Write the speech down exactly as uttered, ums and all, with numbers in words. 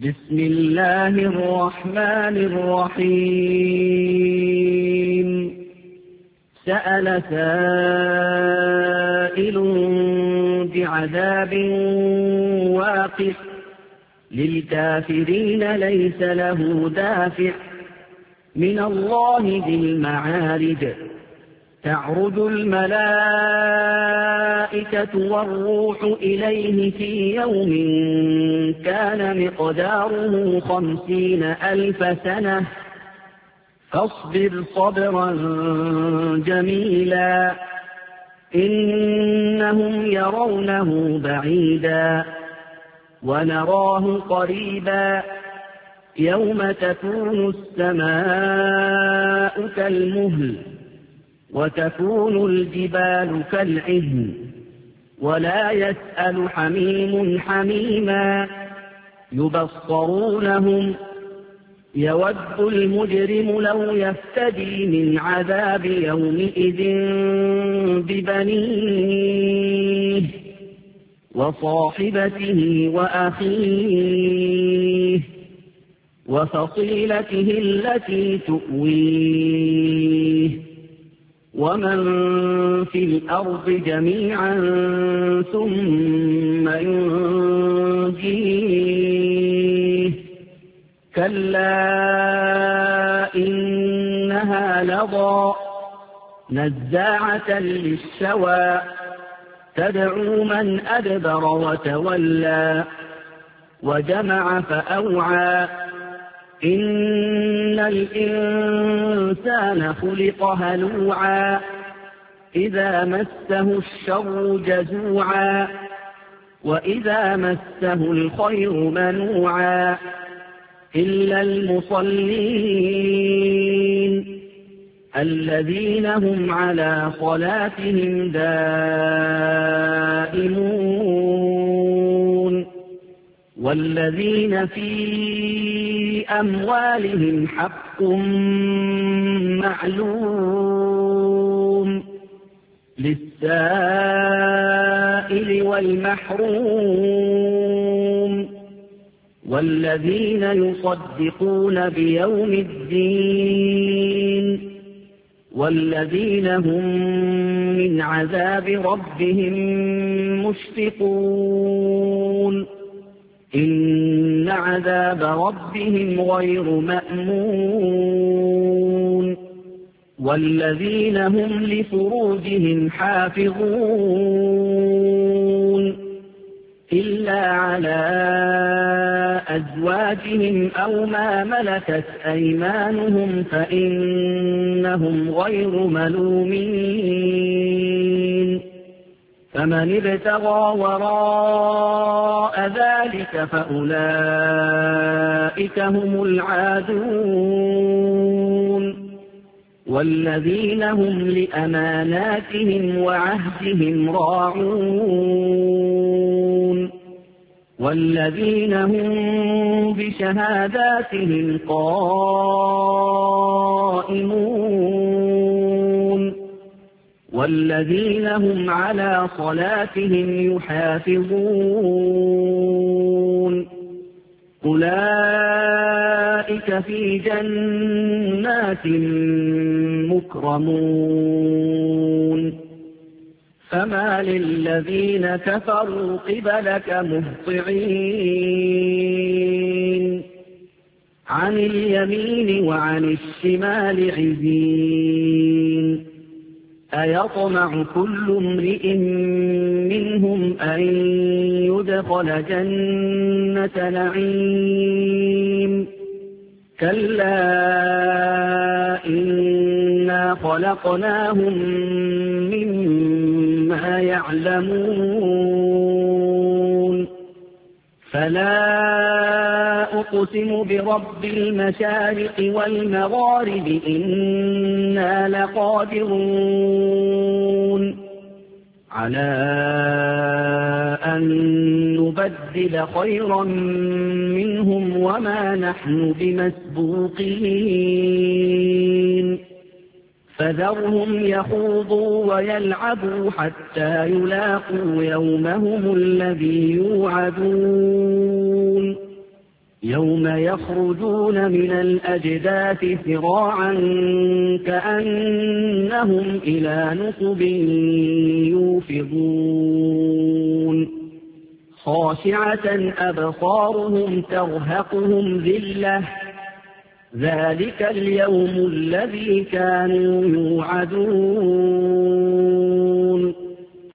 بسم الله الرحمن الرحيم سأل سائل بعذاب واقع للكافرين ليس له دافع من الله ذي المعارج تعرج الملائكة والروح إليه في يوم كان مقداره خمسين ألف سنة فاصبر صبرا جميلا إنهم يرونه بعيدا ونراه قريبا يوم تكون السماء كالمهل وتكون الجبال كالعهن ولا يسأل حميم حميما يبصرونهم يود المجرم لو يفتدي من عذاب يومئذ ببنيه وصاحبته وأخيه وفصيلته التي تؤويه ومن في الأرض جميعا ثم ينجيه كلا إنها لظى نزاعة للشوى تدعو من أدبر وتولى وجمع فأوعى إن الإنسان خلق هلوعا إذا مسه الشر جزوعا وإذا مسه الخير منوعا إلا المصلين الذين هم على صلاتهم دائمون والذين في أموالهم حق معلوم للسائل والمحروم والذين يصدقون بيوم الدين والذين هم من عذاب ربهم مشفقون إن عذاب ربهم غير مأمون والذين هم لفروجهم حافظون إلا على أزواجهم أو ما ملكت أيمانهم فإنهم غير ملومين فمن ابتغى وراء ذلك فأولئك هم العادون والذين هم لأماناتهم وعهدهم راعون والذين هم بشهاداتهم قائمون والذين هم على صلاتهم يحافظون أولئك في جنات مكرمون فما للذين كفروا قبلك مهطعين عن اليمين وعن الشمال عزين أيطمع كل امرئ منهم أن يدخل جنة نعيم كلا إنا خلقناهم مما يعلمون فلا أقسم برب المشارق والمغارب إنا لقادرون على أن نبدل خيرا منهم وما نحن بمسبوقين فذرهم يخوضوا ويلعبوا حتى يلاقوا يومهم الذي يوعدون يوم يخرجون من الأجداث سراعا كأنهم إلى نصب يوفضون خاشعة أبصارهم ترهقهم ذلة ذلك اليوم الذي كانوا يوعدون